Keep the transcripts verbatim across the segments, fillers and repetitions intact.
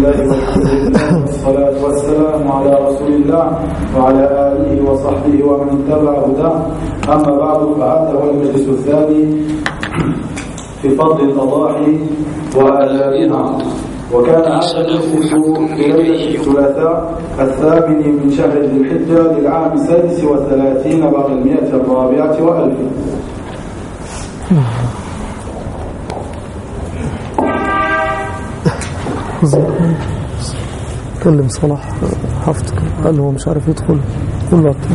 الله والحمد لله والصلاة والسلام على رسول الله وعلى آله وصحبه ومن اتبع هداه. أما بعد، فهذا هو المجلس الثاني في فضل الأضاحي وآدابها. وكان هذا المجلس في ليلة الثلاثاء الثامن من شهر ذي الحجة للعام السادس والثلاثين بعد المئة الرابعة وألف. كلم صلاح حفظك قال هو مش عارف يدخل كله أبطال.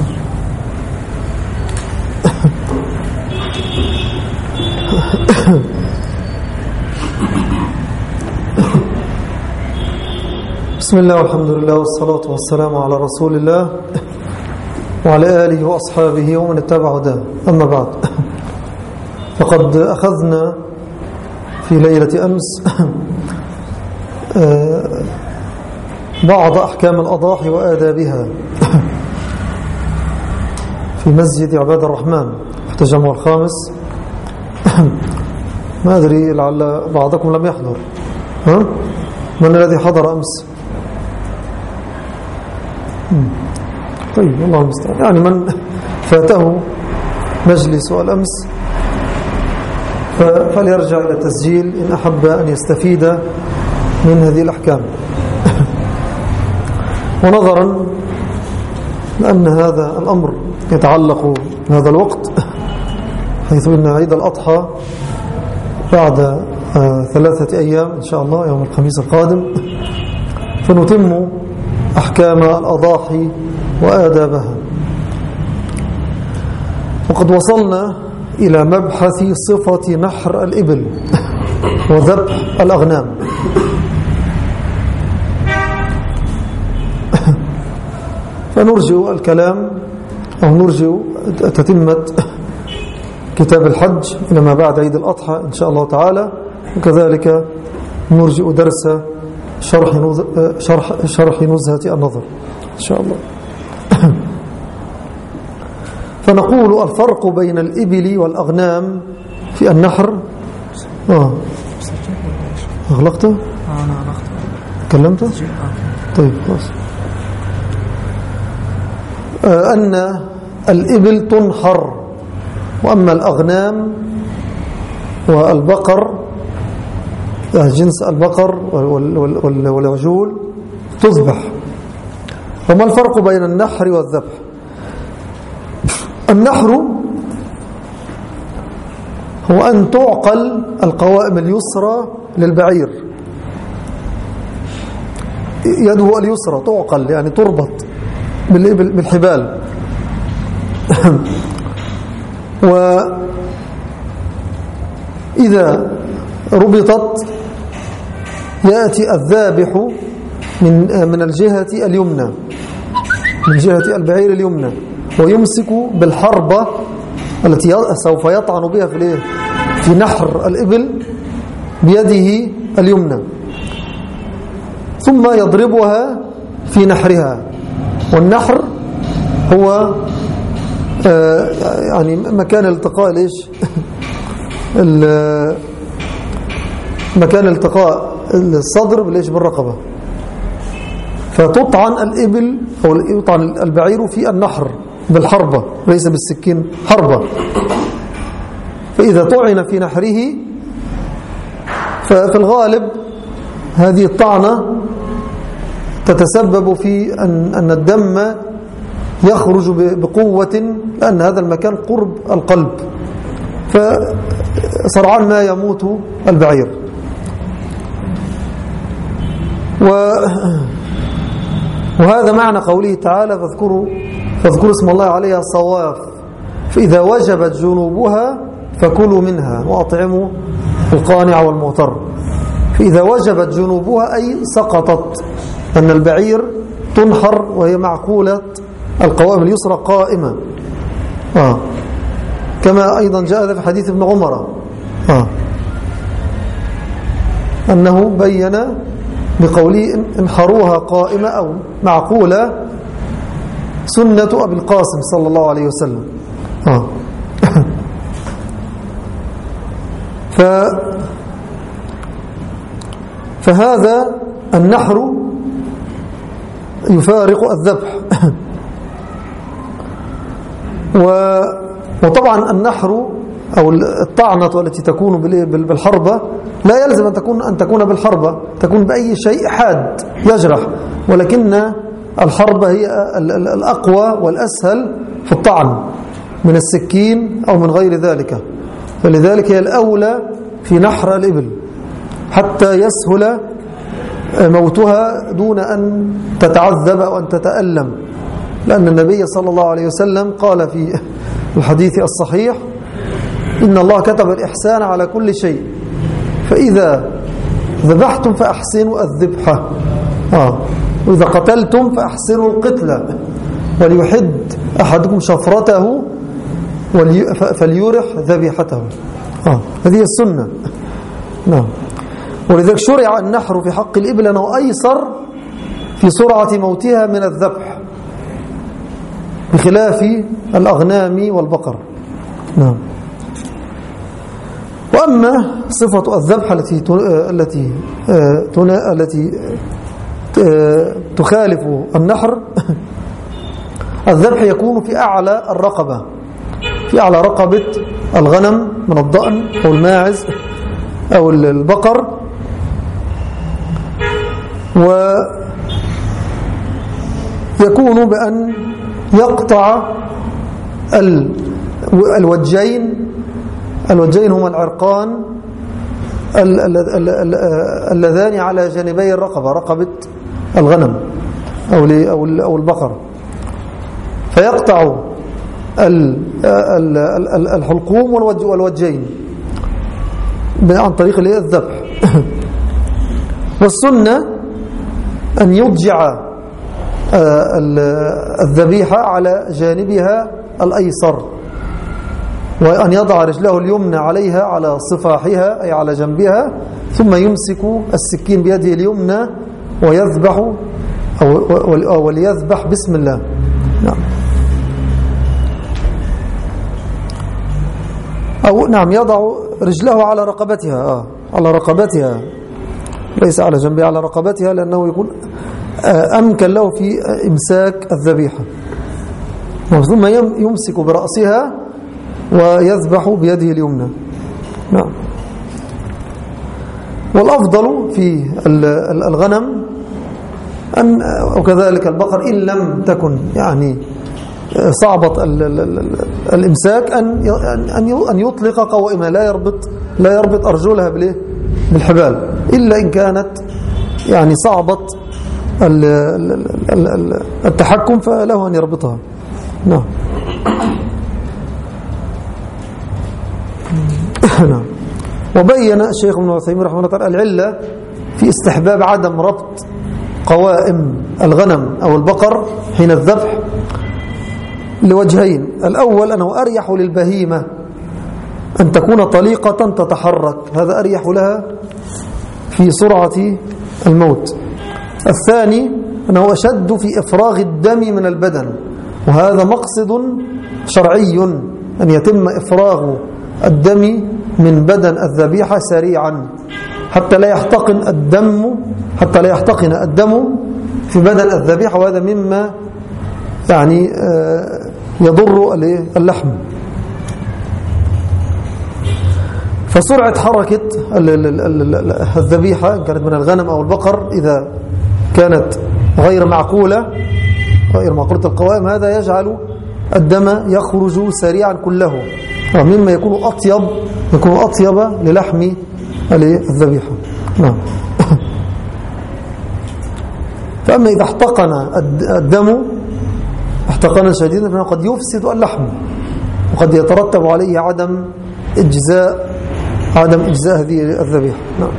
بسم الله والحمد لله والصلاة والسلام على رسول الله وعلى آله وأصحابه ومن اتبع هداه. أما بعد، فقد أخذنا في ليلة أمس بعض أحكام الأضاحي وآدابها في مسجد عباد الرحمن في التجمع الخامس. ما أدري لعل بعضكم لم يحضر. ها؟ من الذي حضر أمس؟ طيب، الله المستعان. يعني من فاته مجلس الأمس فليرجع إلى التسجيل إن أحب أن يستفيد من هذه الأحكام. ونظرا لأن هذا الأمر يتعلق بهذا الوقت، حيث أن عيد الأضحى بعد ثلاثة أيام إن شاء الله يوم الخميس القادم، فنتم أحكام الأضاحي وآدابها. وقد وصلنا إلى مبحث صفة نحر الإبل وذبح الأغنام. فنرجو الكلام أو نرجو تتمة كتاب الحج إلى ما بعد عيد الأضحى إن شاء الله تعالى. وكذلك نرجو درس شرح شرح شرح نزهة النظر إن شاء الله. فنقول الفرق بين الإبل والأغنام في النحر. آه أغلقته؟ أنا أغلقته. كلمته؟ طيب خلاص. آه أن الإبل تنحر، وأما الأغنام والبقر جنس البقر والعجول تذبح. وما الفرق بين النحر والذبح؟ النحر هو أن تعقل القوائم اليسرى للبعير، يده اليسرى تعقل يعني تربط بالحبال. وإذا ربطت يأتي الذابح من من الجهة اليمنى، من جهة البعير اليمنى، ويمسك بالحربة التي سوف يطعن بها في الايه في نحر الإبل بيده اليمنى، ثم يضربها في نحرها. والنحر هو آه يعني مكان التقاء ليش مكان التقاء الصدر بالإيش بالرقبة، فتطعن الإبل أو يطعن البعير في النحر بالحربة ليس بالسكين، حربة. فإذا طعن في نحره ففي الغالب هذه الطعنة تتسبب في أن أن الدم يخرج بقوة، لأن هذا المكان قرب القلب، فسرعان ما يموت البعير. وهذا معنى قوله تعالى فاذكروا فاذكروا اسم الله عليها صواف، فإذا وجبت جنوبها فكلوا منها وأطعموا القانع والمعتر. فإذا وجبت جنوبها أي سقطت، أن البعير تنحر وهي معقولة القوائم اليسرى قائمة. آه. كما أيضا جاء في حديث ابن عمر آه. أنه بين بقوله انحروها قائمة أو معقولة سنة أبي القاسم صلى الله عليه وسلم. آه. ف فهذا النحر يفارق الذبح. وطبعا النحر أو الطعنة التي تكون بالحربة لا يلزم أن تكون أن تكون بالحربة، تكون بأي شيء حاد يجرح، ولكن الحربة هي الأقوى والأسهل في الطعن من السكين أو من غير ذلك، فلذلك هي الأولى في نحر الإبل حتى يسهل موتها دون أن تتعذب أو أن تتألم، لأن النبي صلى الله عليه وسلم قال في الحديث الصحيح: إن الله كتب الإحسان على كل شيء، فإذا ذبحتم فأحسنوا الذبحة، آه. وإذا قتلتم فأحسنوا القتلة، وليحد أحدكم شفرته فليرح ذبيحته. آه. هذه السنة. نعم. ولذلك شرع النحر في حق الإبل لأنه أيسر في سرعة موتها من الذبح بخلاف الأغنام والبقر. نعم. وأما صفة الذبح التي التي التي تخالف النحر، الذبح يكون في أعلى الرقبة، في أعلى رقبة الغنم من الضأن أو الماعز أو البقر، ويكون بأن يقطع الوجين الوجين هما العرقان اللذان على جانبي الرقبة، رقبة الغنم أو أو البقر، فيقطع الحلقوم والوجين عن طريق الذبح. والسنة أن يضجع الذبيحة على جانبها الأيسر، وأن يضع رجله اليمنى عليها على صفاحها أي على جنبها، ثم يمسك السكين بيده اليمنى ويذبح أو وليذبح بسم الله. نعم. أو نعم يضع رجله على رقبتها، آه على رقبتها ليس على جنبها، على رقبتها، لأنه يكون أمكن له في إمساك الذبيحة. ثم يمسك برأسها ويذبح بيده اليمنى. نعم. والأفضل في الغنم أن وكذلك البقر إن لم تكن يعني صعبة الإمساك أن أن يطلق قوائمها، لا يربط لا يربط أرجلها بالحبال، إلا إن كانت يعني صعبة التحكم فله أن يربطها. نعم. نعم. وبين الشيخ ابن عثيمين رحمه الله تعالى العلة في استحباب عدم ربط قوائم الغنم أو البقر حين الذبح لوجهين: الأول أنه أريح للبهيمة أن تكون طليقة تتحرك، هذا أريح لها في سرعة الموت. الثاني أنه أشد في إفراغ الدم من البدن، وهذا مقصد شرعي أن يتم إفراغ الدم من بدن الذبيحة سريعا حتى لا يحتقن الدم حتى لا يحتقن الدم في بدن الذبيحة، وهذا مما يعني يضر اللحم. فسرعة حركة الذبيحة إن كانت من الغنم أو البقر إذا كانت غير معقولة غير معقولة القوائم، هذا يجعل الدم يخرج سريعا كله، ومما يكون أطيب يكون أطيب للحم الذبيحة. نعم. فأما إذا احتقن الدم احتقنا شديدا فإنه قد يفسد اللحم، وقد يترتب عليه عدم إجزاء عدم إجزاء هذه الذبيحة. نعم.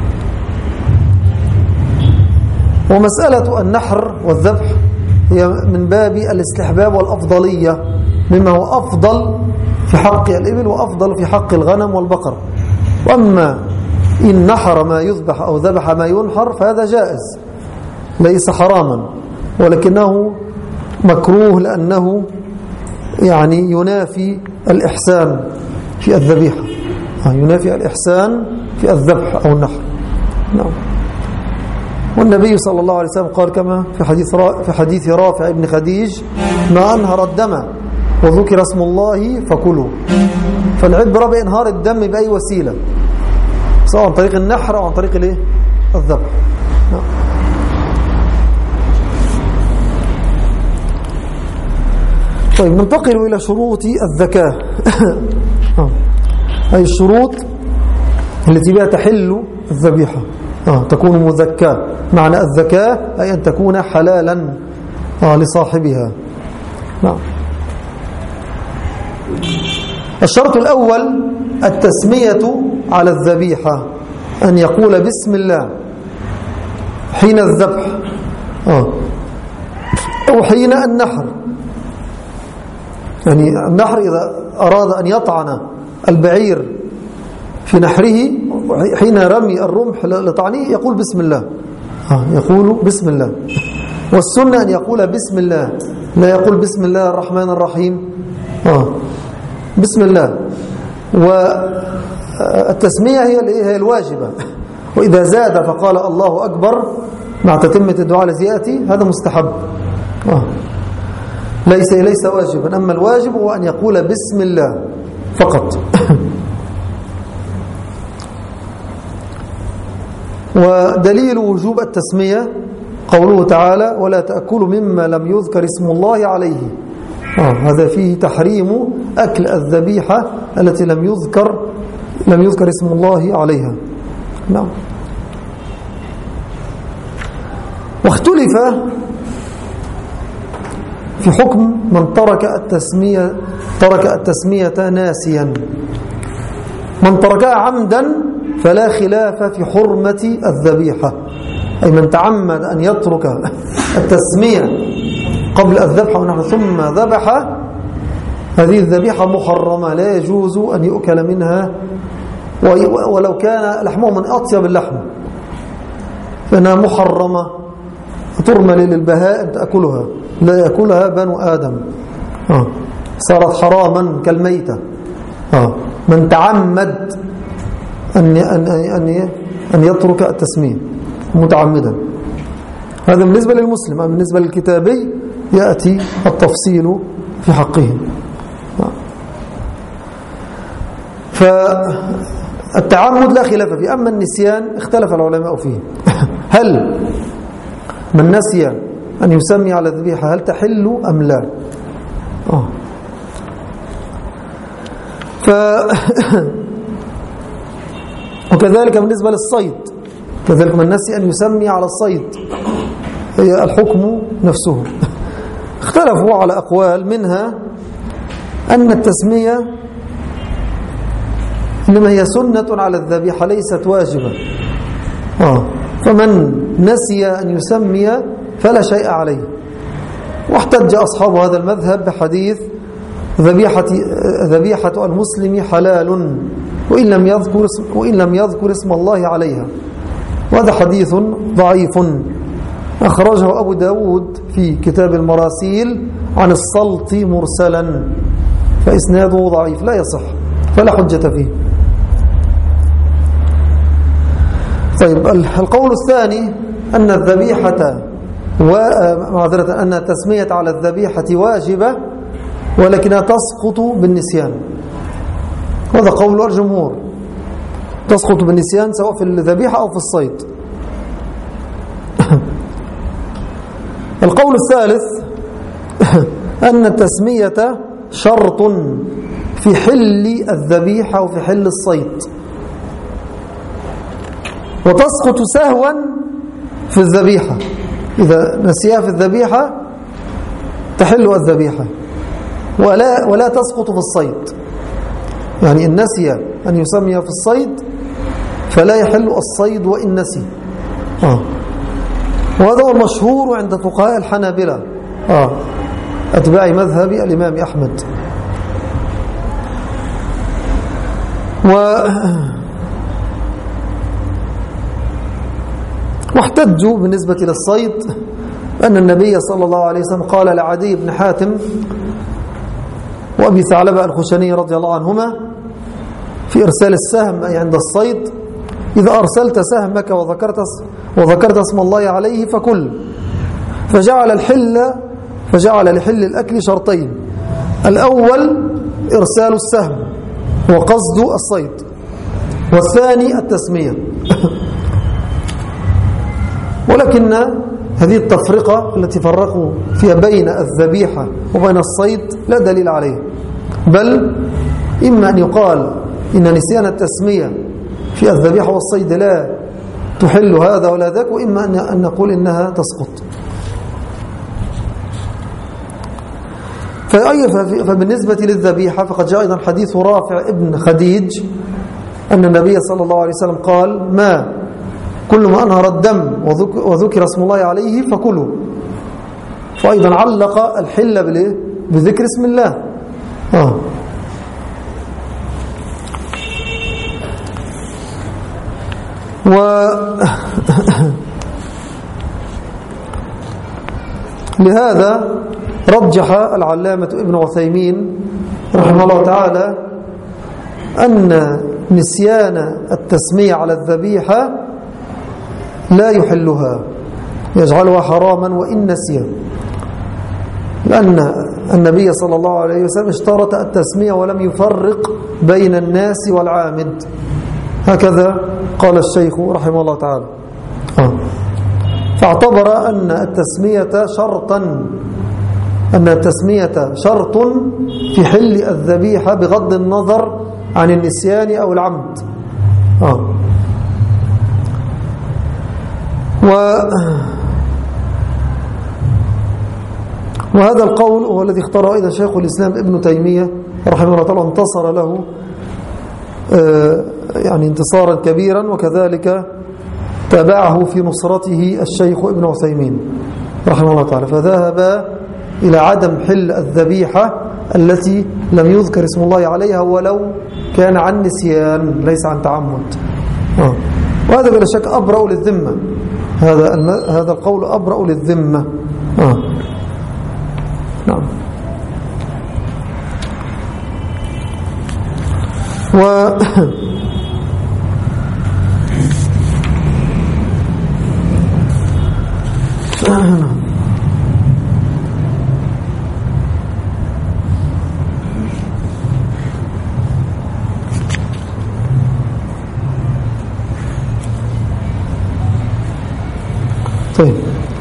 ومسألة النحر والذبح هي من باب الاستحباب والأفضلية، مما هو أفضل في حق الإبل وأفضل في حق الغنم والبقر. وأما إن نحر ما يذبح أو ذبح ما ينحر فهذا جائز ليس حراما، ولكنه مكروه لأنه يعني ينافي الإحسان في الذبيحة، ينافي الإحسان في الذبح أو النحر. نعم. والنبي صلى الله عليه وسلم قال كما في حديث في حديث رافع بن خديج: ما أنهر الدم وذكر اسم الله فكلوا. فالعبرة بإنهار الدم بأي وسيلة، سواء عن طريق النحر أو عن طريق الايه الذبح. طيب، ننتقل إلى شروط الزكاة. أي الشروط التي بها تحل الذبيحة، آه تكون مزكاة. معنى الزكاة أي أن تكون حلالا آه لصاحبها. نعم. الشرط الأول التسمية على الذبيحة، أن يقول بسم الله حين الذبح آه أو حين النحر. يعني النحر إذا أراد أن يطعن البعير في نحره حين رمي الرمح لطعنه يقول بسم الله، آه يقول بسم الله. والسنة أن يقول بسم الله، لا يقول بسم الله الرحمن الرحيم، آه بسم الله. والتسمية هي هي الواجبة، وإذا زاد فقال الله أكبر مع تتمة الدعاء الذي يأتي هذا مستحب، آه ليس ليس واجبا. أما الواجب هو أن يقول بسم الله فقط. ودليل وجوب التسمية قوله تعالى: ولا تأكلوا مما لم يذكر اسم الله عليه. آه هذا فيه تحريم أكل الذبيحة التي لم يذكر لم يذكر اسم الله عليها. نعم. واختلف في حكم من ترك التسمية ترك التسمية ناسيا. من تركها عمدا فلا خلاف في حرمة الذبيحة، أي من تعمد أن يترك التسمية قبل الذبح ونحن ثم ذبح، هذه الذبيحة محرمة لا يجوز أن يؤكل منها، ولو كان لحمه من أطيب اللحم فإنها محرمة ترمى للبهائم تأكلها، لا يأكلها بنو آدم، آه. صارت حراما كالميتة. آه. من تعمد أن أن أن يترك التسمية متعمدا، هذا بالنسبة للمسلم. أما بالنسبة للكتابي يأتي التفصيل في حقه. فالتعمد لا خلاف فيه، أما النسيان اختلف العلماء فيه. هل من نسي أن يسمي على الذبيحة هل تحل أم لا؟ آه. ف وكذلك بالنسبة للصيد، كذلك من نسي أن يسمي على الصيد هي الحكم نفسه. اختلفوا على أقوال، منها أن التسمية إنما هي سنة على الذبيحة ليست واجبة، آه. فمن نسي أن يسمي فلا شيء عليه. واحتج أصحاب هذا المذهب بحديث ذبيحة ذبيحة المسلم حلال وإن لم يذكر وإن لم يذكر اسم الله عليها، وهذا حديث ضعيف أخرجه أبو داود في كتاب المراسيل عن السلط مرسلا، فإسناده ضعيف لا يصح فلا حجة فيه. طيب، القول الثاني أن الذبيحة ومعذرة أن التسمية على الذبيحة واجبة ولكنها تسقط بالنسيان، هذا قول الجمهور، تسقط بالنسيان سواء في الذبيحة أو في الصيد. القول الثالث أن التسمية شرط في حل الذبيحة وفي حل الصيد، وتسقط سهوا في الذبيحة، إذا نسيها في الذبيحة تحل الذبيحة، ولا ولا تسقط في الصيد. يعني إن نسي أن يسمي في الصيد فلا يحل الصيد وإن نسي. آه. وهذا هو المشهور عند فقهاء الحنابلة، آه. أتباع مذهب الإمام أحمد. و واحتجوا بالنسبة للصيد أن النبي صلى الله عليه وسلم قال لعدي بن حاتم وأبي ثعلبة الخشني رضي الله عنهما في إرسال السهم أي عند الصيد: إذا أرسلت سهمك وذكرت وذكرت اسم الله عليه فكل. فجعل الحل فجعل لحل الأكل شرطين: الأول إرسال السهم وقصد الصيد، والثاني التسمية. ولكن هذه التفرقة التي فرقوا فيها بين الذبيحة وبين الصيد لا دليل عليه، بل إما أن يقال إن نسيان التسمية في الذبيحة والصيد لا تحل هذا ولا ذاك، وإما أن نقول إنها تسقط. فبالنسبة للذبيحة فقد جاء أيضا حديث رافع ابن خديج أن النبي صلى الله عليه وسلم قال: ما كل ما أنهر الدم وذكر اسم الله عليه فكلوا. فأيضا علق الحل بذكر اسم الله. آه. و لهذا رجح العلامة ابن عثيمين رحمه الله تعالى أن نسيان التسمية على الذبيحة لا يحلها، يجعلها حراما وإن نسيا، لأن النبي صلى الله عليه وسلم اشترط التسمية ولم يفرق بين الناس والعامد. هكذا قال الشيخ رحمه الله تعالى. آه. فاعتبر أن التسمية شرطا أن التسمية شرط في حل الذبيحة بغض النظر عن النسيان أو العمد. آه. و وهذا القول هو الذي اختاره أيضا شيخ الإسلام ابن تيمية رحمه الله تعالى، انتصر له آه يعني انتصارا كبيرا، وكذلك تابعه في نصرته الشيخ ابن عثيمين رحمه الله تعالى، فذهب إلى عدم حل الذبيحة التي لم يذكر اسم الله عليها ولو كان عن نسيان ليس عن تعمد. آه. وهذا بلا شك أبرأ للذمة، هذا هذا القول أبرأ للذمة. آه. نعم. و طيب.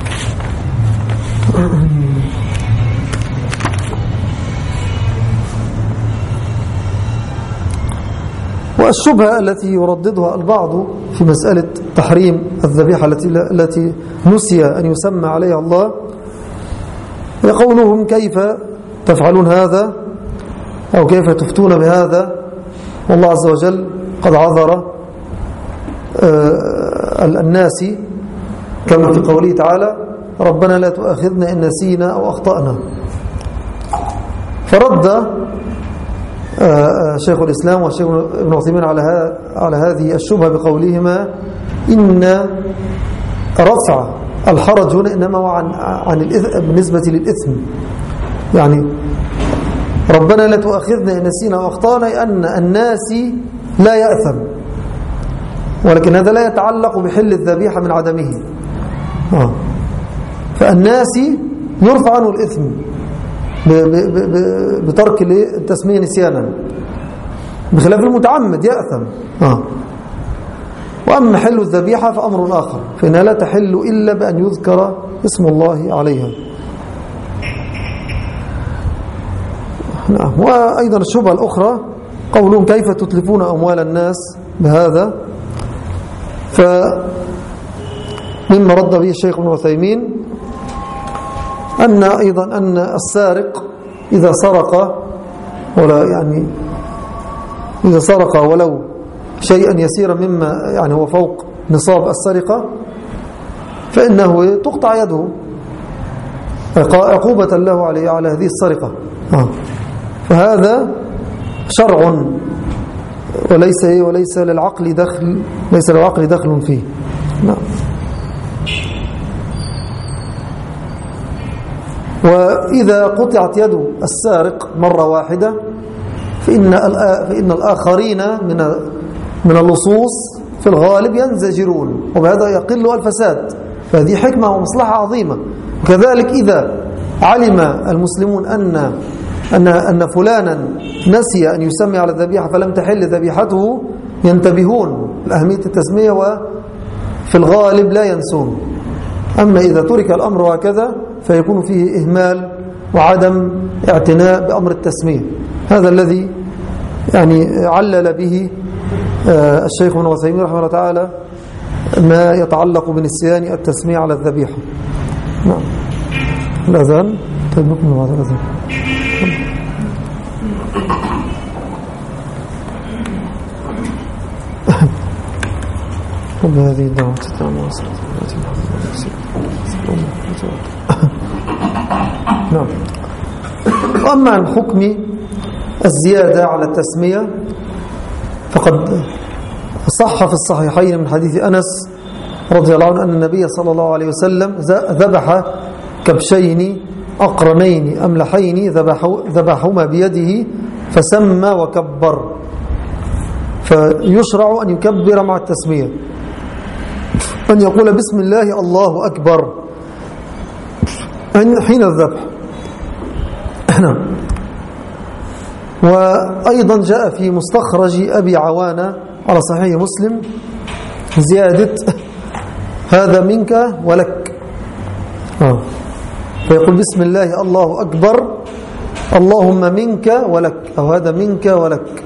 والشبهة التي يرددها البعض في مسألة تحريم الذبيحة التي التي نسي أن يسمى عليها الله، يقولهم: كيف تفعلون هذا أو كيف تفتون بهذا والله عز وجل قد عذر الناس، كما في قوله تعالى: ربنا لا تؤاخذنا إن نسينا أو أخطأنا. فرد شيخ الإسلام والشيخ ابن عثيمين على على هذه الشبهة بقولهما: إن رفع الحرج هنا إنما هو عن عن بالنسبة للإثم، يعني ربنا لا تؤاخذنا إن نسينا أو أخطأنا، أن الناس لا يأثم، ولكن هذا لا يتعلق بحل الذبيحة من عدمه. آه. فالناس يرفع عنه الإثم بترك التسمية نسيانا، بخلاف المتعمد يأثم. آه. وأما حل الذبيحة فأمر آخر، فإنها لا تحل إلا بأن يذكر اسم الله عليها. نعم. وأيضا الشبهة الأخرى قولهم: كيف تتلفون أموال الناس بهذا؟ فمما رد به الشيخ ابن عثيمين أن أيضا أن السارق إذا سرق ولا يعني إذا سرق ولو شيئا يسيرا مما يعني هو فوق نصاب السرقة، فإنه تقطع يده عقوبة له عليه على هذه السرقة. آه. فهذا شرع وليس وليس للعقل دخل ليس للعقل دخل فيه. نعم. وإذا قطعت يد السارق مرة واحدة فإن فإن الآخرين من من اللصوص في الغالب ينزجرون، وبهذا يقل الفساد، فهذه حكمة ومصلحة عظيمة. وكذلك إذا علم المسلمون أن أن أن فلانا نسي أن يسمي على الذبيحة فلم تحل ذبيحته ينتبهون لأهمية التسمية، وفي الغالب لا ينسون. أما إذا ترك الأمر هكذا فيكون فيه إهمال وعدم اعتناء بأمر التسمية. هذا الذي يعني علل به الشيخ ابن عثيمين رحمه الله تعالى ما يتعلق بنسيان التسمية على الذبيحة. نعم. الأذان طيب نكمل بعد الأذان. وبهذه الدعوة تتعامل نعم. وأما عن حكم الزيادة على التسمية فقد صح في الصحيحين من حديث أنس رضي الله عنه أن النبي صلى الله عليه وسلم ذبح كبشين أقرنين أملحين ذبحهما بيده فسمى وكبر، فيشرع أن يكبر مع التسمية، أن يقول بسم الله الله أكبر حين الذبح. وأيضا جاء في مستخرج أبي عوانة على صحيح مسلم زيادة هذا منك ولك، فيقول بسم الله الله أكبر اللهم منك ولك، أو هذا منك ولك.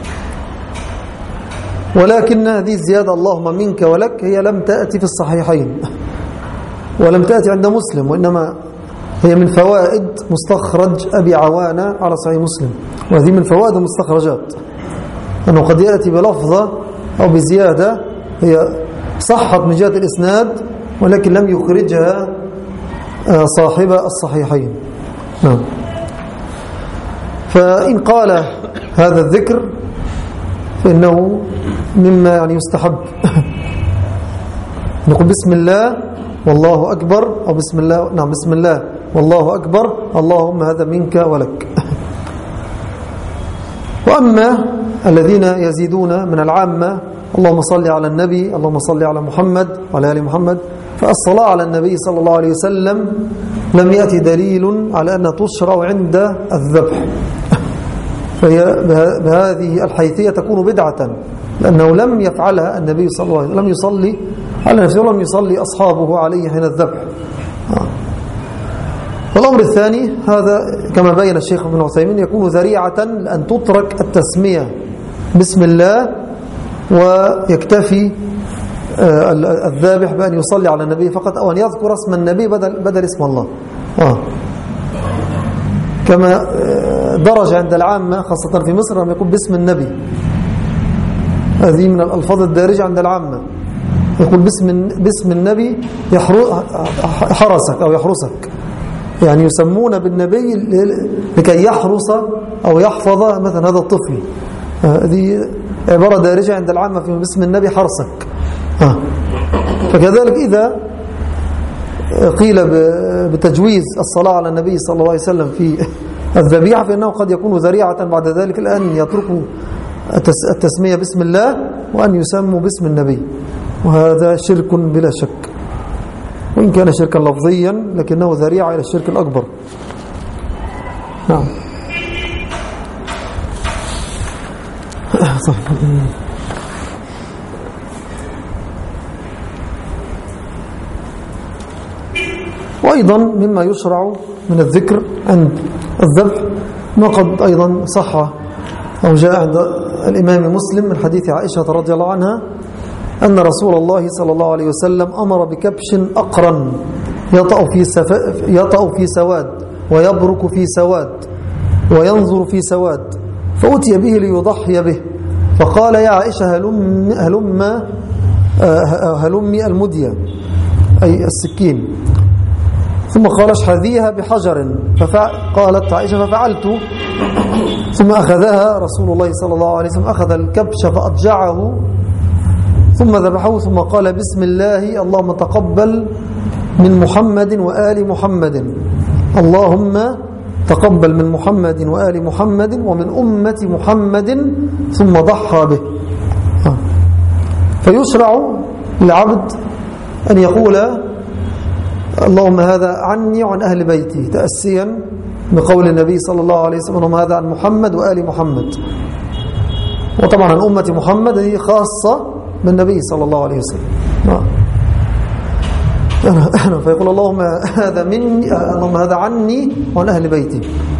ولكن هذه الزيادة اللهم منك ولك هي لم تأتي في الصحيحين ولم تأتي عند مسلم، وإنما هي من فوائد مستخرج أبي عوانة على صحيح مسلم. وهذه من فوائد المستخرجات أنه قد يأتي بلفظة أو بزيادة هي صحت من جهة الإسناد ولكن لم يخرجها صاحب الصحيحين. نعم. فإن قال هذا الذكر فإنه مما يعني يستحب نقول بسم الله والله أكبر، أو بسم الله نعم بسم الله والله أكبر اللهم هذا منك ولك. وأما الذين يزيدون من العامة اللهم صل على النبي اللهم صل على محمد وعلى آل محمد، فالصلاة على النبي صلى الله عليه وسلم لم يأتي دليل على أن تشرع عند الذبح، فهي بهذه الحيثية تكون بدعة، لأنه لم يفعلها النبي صلى الله عليه وسلم، لم يصلي على نفسه ولم يصلي أصحابه عليه حين الذبح. والأمر الثاني هذا كما بين الشيخ ابن عثيمين يكون ذريعة لأن تترك التسمية بسم الله ويكتفي الذابح بأن يصلي على النبي فقط، أو أن يذكر اسم النبي بدل, بدل اسم الله. آه. كما درج عند العامة خاصة في مصر لما يقول باسم النبي، هذه من الألفاظ الدارجة عند العامة، يقول باسم باسم النبي حرسك أو يحرسك، يعني يسمون بالنبي لكي يحرس أو يحفظ مثلا هذا الطفل. هذه عبارة دارجة عند العامة في باسم النبي حرسك. فكذلك إذا قيل بتجويز الصلاة على النبي صلى الله عليه وسلم في الذبيحة فإنه قد يكون ذريعة بعد ذلك الآن يتركوا التسمية باسم الله وأن يسموا باسم النبي، وهذا شرك بلا شك، وإن كان شركا لفظيا لكنه ذريعة إلى الشرك الأكبر. نعم. وأيضا مما يشرع من الذكر عند الذبح ما قد أيضا صح أو جاء عند الإمام مسلم من حديث عائشة رضي الله عنها أن رسول الله صلى الله عليه وسلم أمر بكبش أقرن يطأ في, يطأ في سواد ويبرك في سواد وينظر في سواد، فأتي به ليضحي به، فقال يا عائشة هلم هلم هلمي المدية أي السكين، ثم قال اشحذيها بحجر، فقالت عائشة ففعلت، ثم أخذها رسول الله صلى الله عليه وسلم أخذ الكبش فأضجعه ثم ذبحه، ثم قال بسم الله اللهم تقبل من محمد وآل محمد، اللهم تقبل من محمد وآل محمد ومن أمة محمد، ثم ضحى به. فيشرع للعبد أن يقول اللهم هذا عني وعن أهل بيتي، تأسيا بقول النبي صلى الله عليه وسلم اللهم هذا عن محمد وآل محمد. وطبعا عن أمة محمد هي خاصة بالنبي صلى الله عليه وسلم. فيقول اللهم هذا مني، اللهم هذا عني وعن أهل بيتي.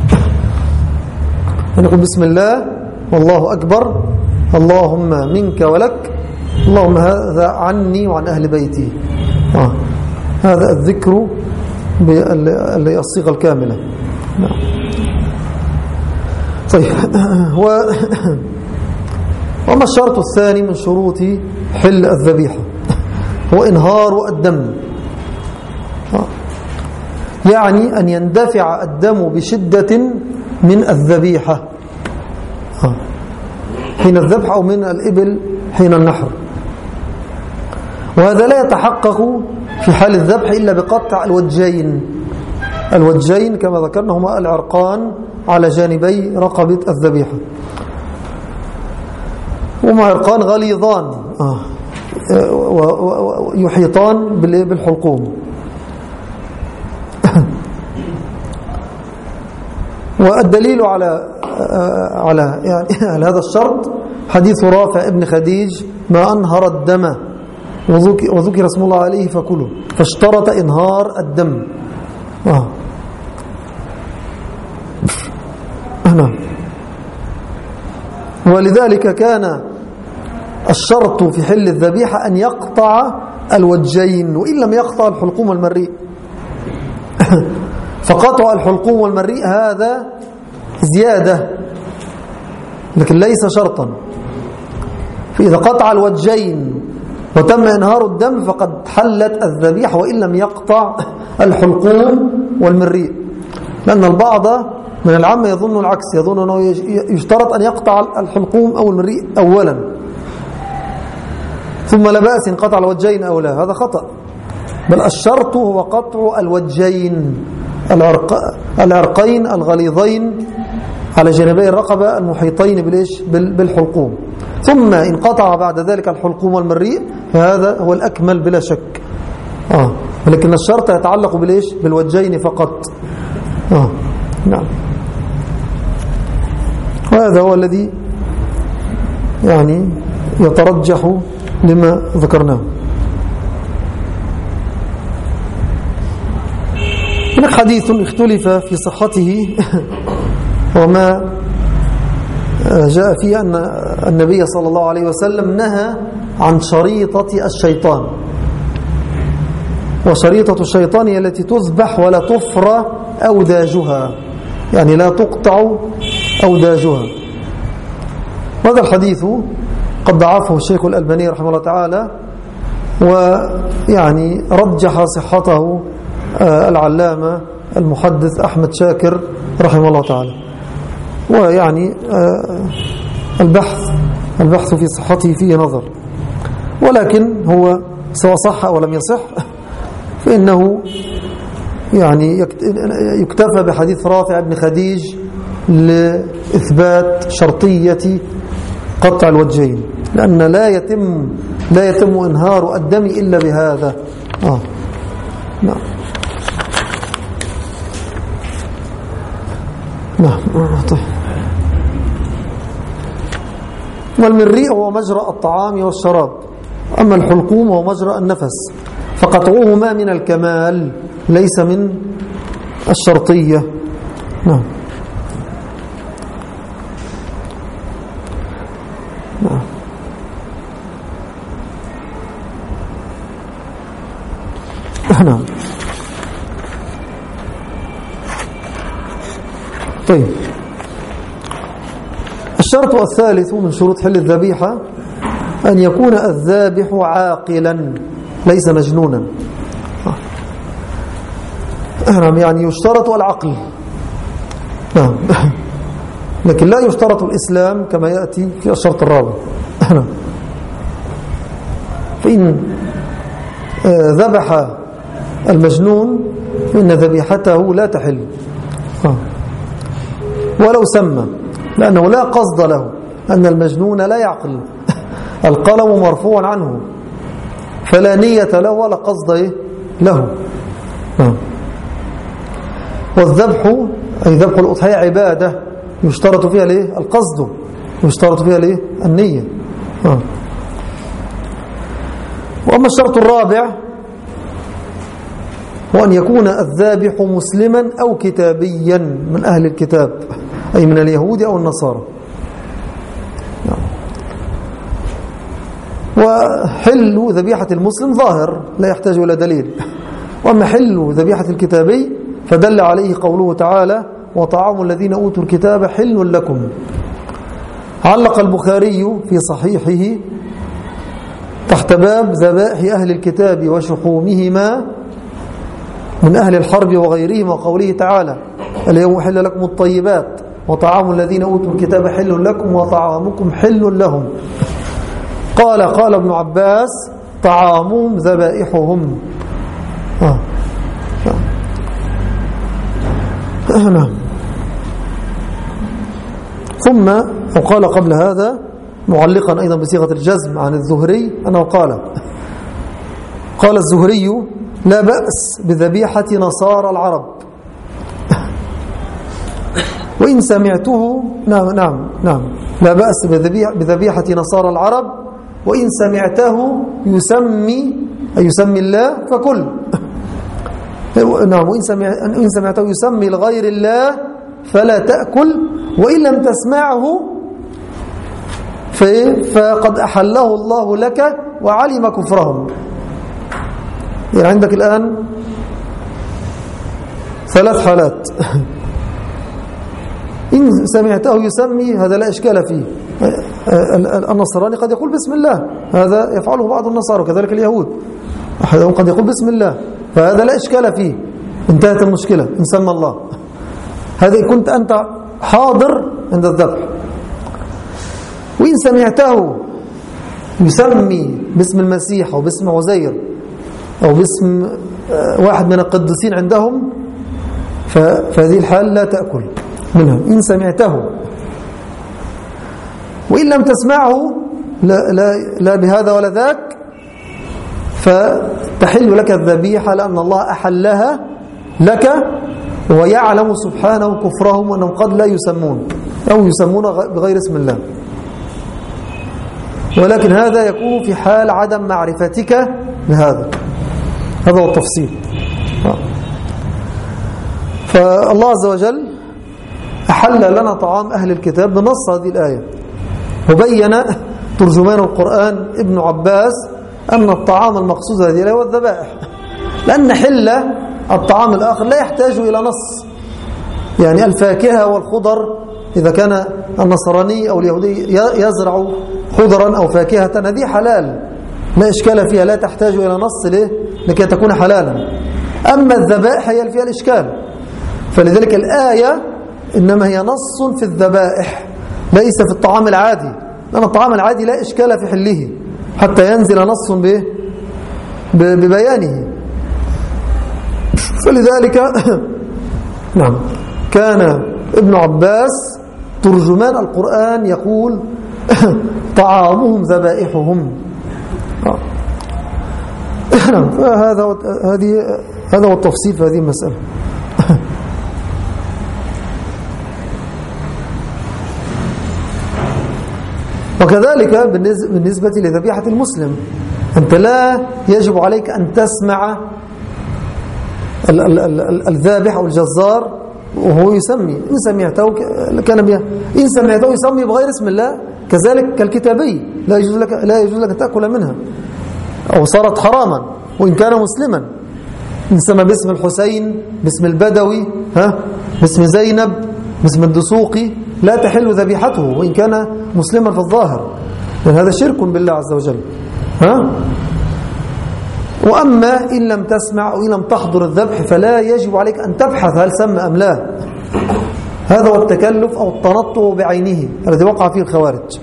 نقول بسم الله والله أكبر، اللهم منك ولك، اللهم هذا عني وعن أهل بيتي. آه. هذا الذكر بالصيغة الكاملة. طيب، و وما الشرط الثاني من شروط حل الذبيحة؟ هو إنهار الدم، يعني أن يندفع الدم بشدة من الذبيحة حين الذبح أو من الإبل حين النحر. وهذا لا يتحقق في حال الذبح إلا بقطع الوجين. الوجين كما ذكرنا هما العرقان على جانبي رقبة الذبيحة، هما عرقان غليظان يحيطان بالحلقوم. والدليل على على يعني على هذا الشرط حديث رافع ابن خديج ما أنهر الدم وذكر اسم الله عليه فكلوا، فاشترط إنهار الدم. آه. نعم. ولذلك كان الشرط في حل الذبيحة أن يقطع الوجين، وإن لم يقطع الحلقوم والمريء. فقطع الحلقوم والمريء هذا زيادة لكن ليس شرطا. فإذا قطع الوجين وتم إنهار الدم فقد حلت الذبيحة وإن لم يقطع الحلقوم والمريء، لأن البعض من العامة يظن العكس، يظن أنه يشترط أن يقطع الحلقوم أو المريء أولا ثم لا بأس إن قطع الوجين أو لا، هذا خطأ. بل الشرط هو قطع الوجين، العرق العرقين الغليظين على جانبي الرقبة المحيطين بالإيش بالحلقوم، ثم إن قطع بعد ذلك الحلقوم والمريء فهذا هو الأكمل بلا شك. آه. ولكن الشرط يتعلق بالإيش بالوجين فقط. آه. نعم. وهذا هو الذي يعني يترجح لما ذكرناه. هناك حديث اختلف في صحته وما جاء فيه أن النبي صلى الله عليه وسلم نهى عن شريطة الشيطان. وشريطة الشيطان هي التي تذبح ولا تفرى أوداجها، يعني لا تقطع أوداجها. هذا الحديث قد ضعفه الشيخ الألباني رحمه الله تعالى، ويعني رجح صحته العلامة المحدث أحمد شاكر رحمه الله تعالى. ويعني البحث البحث في صحته فيه نظر، ولكن هو سواء صح أو لم يصح فإنه يعني يكتفى بحديث رافع بن خديج لإثبات شرطية قطع الوجهين، لأن لا يتم لا يتم إنهار الدم إلا بهذا. آه. نعم. نعم. طيب. والمريء هو مجرى الطعام والشراب، أما الحلقوم هو مجرى النفس، فقطعوهما من الكمال ليس من الشرطية. نعم. نعم. نعم. طيب، الشرط الثالث من شروط حل الذبيحة أن يكون الذابح عاقلا ليس مجنونا. نعم، يعني يشترط العقل. نعم. لكن لا يشترط الإسلام كما يأتي في الشرط الرابع. فإن ذبح المجنون فإن ذبيحته لا تحل ولو سمى، لأنه لا قصد له، أن المجنون لا يعقل، القلم مرفوع عنه فلا نية له ولا قصد له. والذبح أي ذبح الأضحية عبادة يشترط فيها ليه القصد، يشترط فيها ليه النية. وأما الشرط الرابع هو أن يكون الذابح مسلما أو كتابيا من أهل الكتاب، أي من اليهود أو النصارى. وحل ذبيحة المسلم ظاهر لا يحتاج إلى دليل. وأما حل ذبيحة الكتابي فدل عليه قوله تعالى وطعام الذين أوتوا الكتاب حل لكم. علق البخاري في صحيحه تحت باب ذبائح أهل الكتاب وشحومهما من أهل الحرب وغيرهم وقوله تعالى اليوم حل لكم الطيبات وطعام الذين أوتوا الكتاب حل لكم وطعامكم حل لهم. قال قال ابن عباس طعامهم ذبائحهم. آه. آه. نعم. ثم وقال قبل هذا معلقا أيضا بصيغة الجزم عن الزهري أنه قال قال الزهري لا بأس بذبيحة نصارى العرب وإن سمعته نعم نعم نعم لا بأس بذبيحة نصارى العرب وإن سمعته يسمي أي يسمي الله فكل. نعم وإن سمع إن سمعته يسمي لغير الله فلا تأكل وإن لم تسمعه فقد أحله الله لك وعلم كفرهم. يعني عندك الآن ثلاث حالات. إن سمعته يسمي هذا لا إشكال فيه، النصراني قد يقول بسم الله، هذا يفعله بعض النصارى وكذلك اليهود، أحدهم قد يقول بسم الله فهذا لا إشكال فيه، انتهت المشكلة إن سمى الله. هذا كنت أنت حاضر عند الذبح. وإن سمعته يسمي باسم المسيح أو باسم عزير أو باسم واحد من القديسين عندهم فهذه الحال لا تأكل منها إن سمعته. وإن لم تسمعه لا, لا, لا بهذا ولا ذاك فتحل لك الذبيحة لأن الله أحلها لك ويعلم سبحانه كفرهم وأنهم قد لا يسمون أو يسمون بغير اسم الله، ولكن هذا يكون في حال عدم معرفتك بهذا. هذا هو التفصيل. فالله عز وجل أحل لنا طعام أهل الكتاب بنص هذه الآية، وبين ترجمان القرآن ابن عباس أن الطعام المقصود هذه الآية هو الذبائح، لأن حل الطعام الآخر لا يحتاج إلى نص. يعني الفاكهة والخضر إذا كان النصراني أو اليهودي يزرع خضرا أو فاكهة هذه حلال لا إشكال فيها، لا تحتاج إلى نص ليه؟ لكي تكون حلالا. أما الذبائح هي فيها الإشكال، فلذلك الآية إنما هي نص في الذبائح ليس في الطعام العادي، لأن الطعام العادي لا إشكال في حله حتى ينزل نص ببيانه. فلذلك نعم كان ابن عباس ترجمان القرآن يقول طعامهم ذبائحهم. فهذا هذه هذا هو التفصيل في هذه المسألة. وكذلك بالنسبة لذبيحة المسلم أنت لا يجب عليك أن تسمع الذابح أو الجزار وهو يسمي. إن سمعته كان بها إن سمعته يسمي بغير اسم الله كذلك كالكتابي لا يجوز لك لا يجوز لك أن تأكل منها أو صارت حراما وإن كان مسلما. إن سمى باسم الحسين باسم البدوي ها باسم زينب باسم الدسوقي لا تحل ذبيحته وإن كان مسلما في الظاهر، لأن هذا شرك بالله عز وجل. ها وأما إن لم تسمع أو إن لم تحضر الذبح فلا يجب عليك أن تبحث هل سمى أم لا. هذا هو التكلف أو التنطع بعينه الذي وقع فيه الخوارج.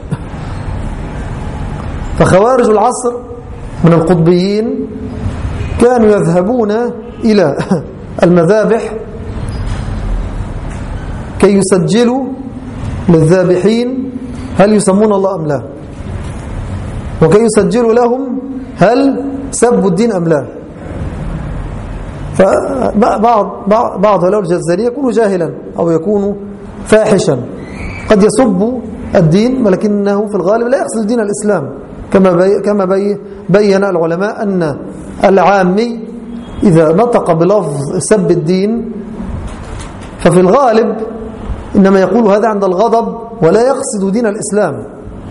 فخوارج العصر من القطبيين كانوا يذهبون إلى المذابح كي يسجلوا للذابحين هل يسمون الله أم لا. وكي يسجلوا لهم هل سبوا الدين أم لا. فبعض بعض هؤلاء الجزارية يكون جاهلا أو يكون فاحشا، قد يسب الدين ولكنه في الغالب لا يقصد دين الإسلام، كما بي كما بي بين العلماء أن العامي إذا نطق بلفظ سب الدين ففي الغالب إنما يقول هذا عند الغضب ولا يقصد دين الإسلام،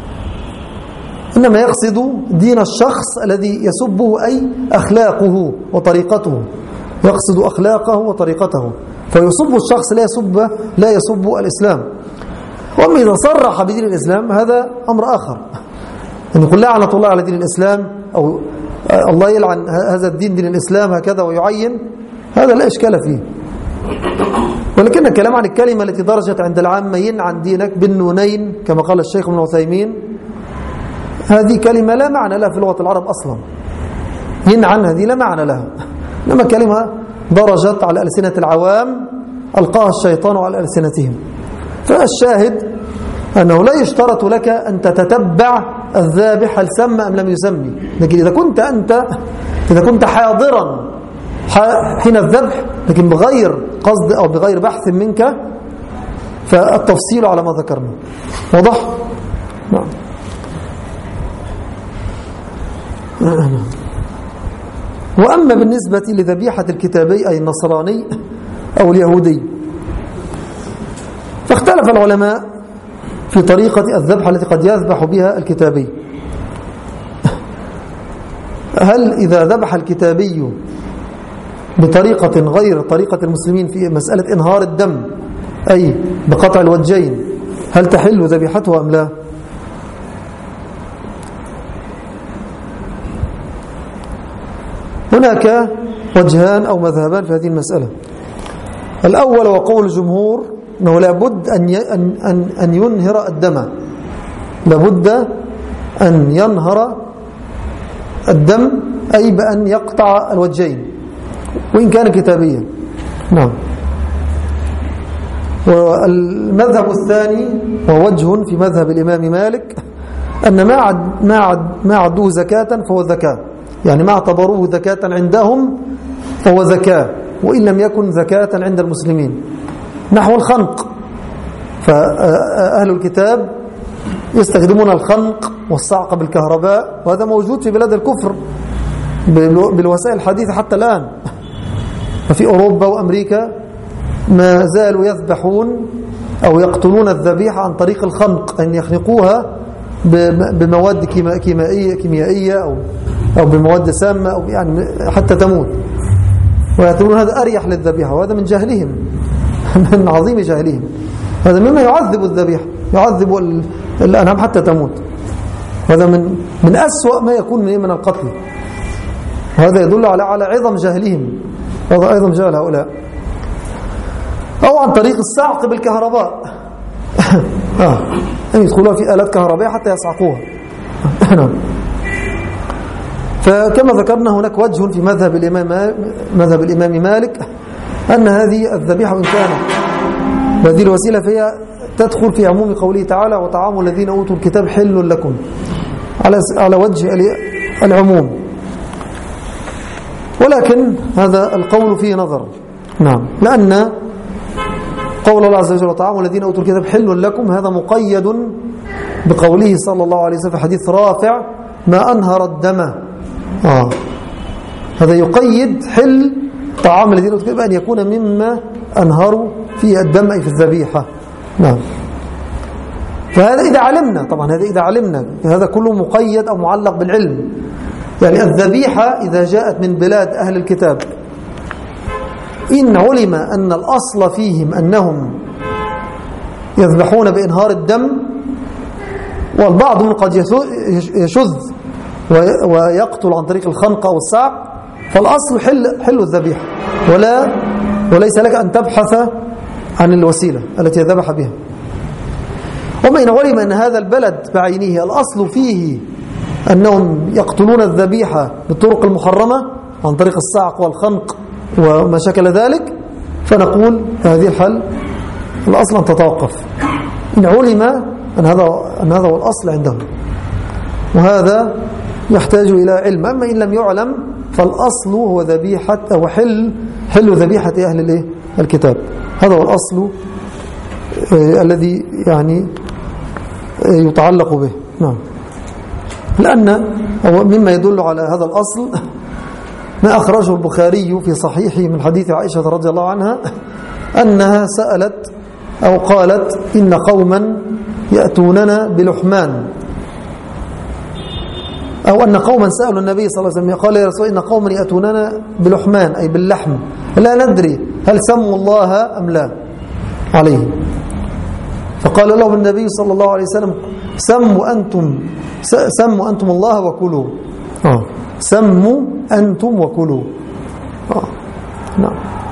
إنما يقصد دين الشخص الذي يسبه، أي أخلاقه وطريقته، يقصد أخلاقه وطريقته، فيسب الشخص لا يسب لا يسب الإسلام. وأما إذا صرح بدين الإسلام هذا أمر آخر، أن يقول لعنة الله على دين الإسلام، أو الله يلعن هذا الدين دين الإسلام هكذا ويعين، هذا لا إشكال فيه. ولكن الكلام عن الكلمة التي درجت عند العامة ينعن دينك بالنونين كما قال الشيخ ابن عثيمين، هذه كلمة لا معنى لها في لغة العرب أصلا. ينعن هذه لا معنى لها، إنما كلمة درجت على ألسنة العوام ألقاها الشيطان على ألسنتهم. فالشاهد أنه لا يشترط لك أن تتتبع الذابح هل سمى أم لم يسمي، لكن إذا كنت أنت إذا كنت حاضرا حين الذبح لكن بغير قصد أو بغير بحث منك فالتفصيل على ما ذكرنا واضح؟ نعم. وأما بالنسبة لذبيحة الكتابي أي النصراني أو اليهودي فاختلف العلماء في طريقة الذبح التي قد يذبح بها الكتابي. هل إذا ذبح الكتابي بطريقة غير طريقة المسلمين في مسألة إنهار الدم أي بقطع الوجهين هل تحل ذبيحته أم لا؟ هناك وجهان أو مذهبان في هذه المسألة. الأول وقول الجمهور أنه لابد أن أن أن ينهر الدم، لابد أن ينهر الدم أي بأن يقطع الوجهين وإن كان كتابيا. نعم. والمذهب الثاني ووجه في مذهب الإمام مالك أن ما عد ما عد ما عدوه زكاة فهو زكاة، يعني ما اعتبروه زكاة عندهم فهو زكاة وإن لم يكن زكاة عند المسلمين. نحو الخنق، فأهل الكتاب يستخدمون الخنق والصعق بالكهرباء، وهذا موجود في بلاد الكفر بالوسائل الحديثة حتى الآن. ففي أوروبا وأمريكا ما زالوا يذبحون أو يقتلون الذبيحة عن طريق الخنق، أن يخنقوها بمواد كيميائية كيميائية أو أو بمواد سامة أو يعني حتى تموت، ويعتبرون هذا أريح للذبيحة، وهذا من جهلهم من عظيم جهلهم. هذا مما يعذب الذبيحة، يعذب الأنعام حتى تموت، هذا من من أسوأ ما يكون من القتل. وهذا يدل على على عظم جهلهم، هذا عظم جهل هؤلاء. أو عن طريق الصعق بالكهرباء آه. أن يدخلوا في آلات كهربائية حتى يصعقوها. فكما ذكرنا هناك وجه في مذهب الإمام مذهب الإمام مالك أن هذه الذبيحة وإن كانت بهذه الوسيلة فهي تدخل في عموم قوله تعالى وطعام الذين أوتوا الكتاب حل لكم على على وجه العموم، ولكن هذا القول فيه نظر. نعم، لأن قول الله عز وجل وطعام الذين أوتوا الكتاب حل لكم هذا مقيد بقوله صلى الله عليه وسلم في حديث رافع ما أنهر الدم. آه. هذا يقيد حل طعام الذين أوتوا الكتاب أن يكون مما أنهروا فيه الدم أي في الذبيحة. نعم. فهذا إذا علمنا، طبعا هذا إذا علمنا، هذا كله مقيد أو معلق بالعلم. يعني الذبيحة إذا جاءت من بلاد أهل الكتاب إن علم أن الأصل فيهم أنهم يذبحون بإنهار الدم، والبعض من قد يشذ ويقتل عن طريق الخنق أو الصعق، فالأصل حل, حل الذبيحة، ولا وليس لك أن تبحث عن الوسيلة التي ذبح بها. وما إن علم أن هذا البلد بعينه الأصل فيه أنهم يقتلون الذبيحة بالطرق المحرمة عن طريق الصعق والخنق وما شكل ذلك، فنقول هذه الحل الأصل أن تتوقف إن علم أن هذا أن هذا هو الأصل عندهم. وهذا يحتاج إلى علم. أما إن لم يعلم فالأصل هو ذبيحة أو حل حل ذبيحة أهل الكتاب. هذا هو الأصل آه الذي يعني آه يتعلق به. نعم. لأن أو مما يدل على هذا الأصل ما أخرجه البخاري في صحيحه من حديث عائشة رضي الله عنها أنها سألت أو قالت إن قوما يأتوننا بلحمان، أو أن قوما سألوا النبي صلى الله عليه وسلم قال يا رسول إن قوما يأتوننا بلحمان أي باللحم لا ندري هل سموا الله أم لا عليه. فقال لهم النبي صلى الله عليه وسلم سموا أنتم سموا أنتم الله وكلوا. آه. سموا أنتم وكلوا. آه. نعم.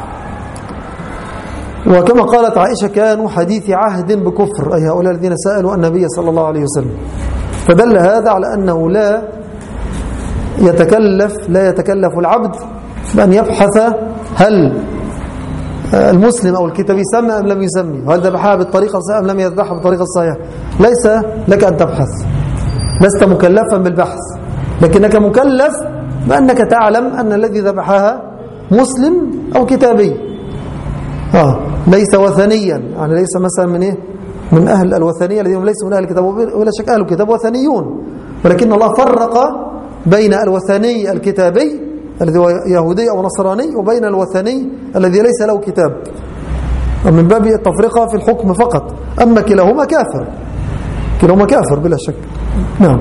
وكما قالت عائشة كانوا حديث عهد بكفر، أي هؤلاء الذين سألوا النبي صلى الله عليه وسلم. فدل هذا على أنه لا يتكلف لا يتكلف العبد بأن يبحث هل المسلم أو الكتابي سمى أم لم يسمي، وهل ذبحها بالطريقة الصحيحة أم لم يذبحها بالطريقة الصحيحة. ليس لك أن تبحث، لست مكلفا بالبحث، لكنك مكلف بأنك تعلم أن الذي ذبحها مسلم أو كتابي. آه. ليس وثنيا، يعني ليس مثلا من إيه؟ من أهل الوثنية الذين ليسوا من أهل الكتاب، ولا شك أهل الكتاب وثنيون، ولكن الله فرق بين الوثني الكتابي الذي هو يهودي أو نصراني وبين الوثني الذي ليس له كتاب، ومن باب التفرقة في الحكم فقط. أما كلاهما كافر، كلاهما كافر بلا شك. نعم.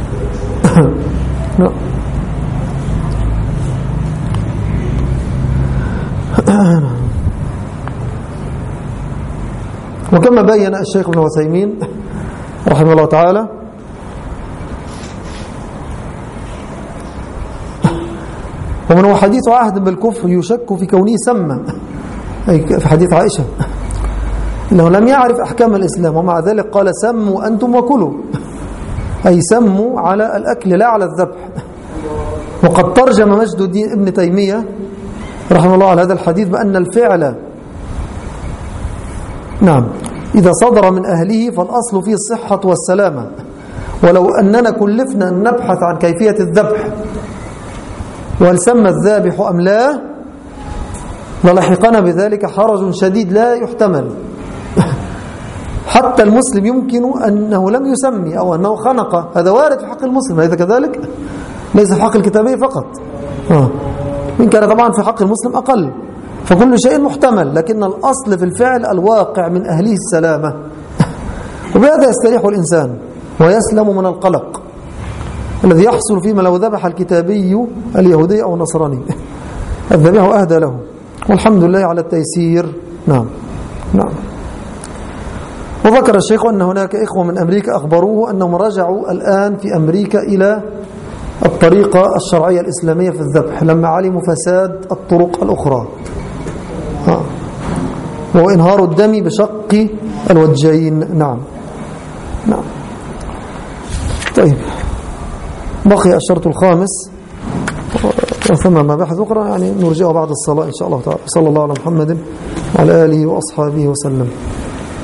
نعم. وكما بين الشيخ ابن عثيمين رحمه الله تعالى ومن هو حديث عهد بالكفر يشك في كونه سمى، أي في حديث عائشة إنه لم يعرف أحكام الإسلام ومع ذلك قال سموا أنتم وكلوا، أي سموا على الأكل لا على الذبح. وقد ترجم مجد الدين ابن تيمية رحمه الله على هذا الحديث بأن الفعل نعم إذا صدر من أهله فالأصل فيه الصحة والسلامة، ولو أننا كلفنا أن نبحث عن كيفية الذبح وهل سمى الذابح أم لا للحقنا بذلك حرج شديد لا يحتمل. حتى المسلم يمكن أنه لم يسمي أو أنه خنق، هذا وارد في حق المسلم، هذا كذلك ليس في حق الكتابي فقط. آه. إن كان طبعا في حق المسلم أقل، فكل شيء محتمل، لكن الأصل في الفعل الواقع من أهله السلامة. وبهذا يستريح الإنسان ويسلم من القلق الذي يحصل فيما لو ذبح الكتابي اليهودي أو النصراني، الذبيح أهدى له، والحمد لله على التيسير. نعم. نعم. وذكر الشيخ أن هناك إخوة من أمريكا أخبروه أنهم رجعوا الآن في أمريكا إلى الطريقة الشرعية الإسلامية في الذبح لما علموا فساد الطرق الأخرى، آه. وهو إنهار الدم بشق الوجهين. نعم. نعم. طيب، بقي الشرط الخامس ثم مباحث أخرى يعني نرجعها بعد الصلاة إن شاء الله تعالى. صلى الله على محمد وعلى آله وأصحابه وسلم.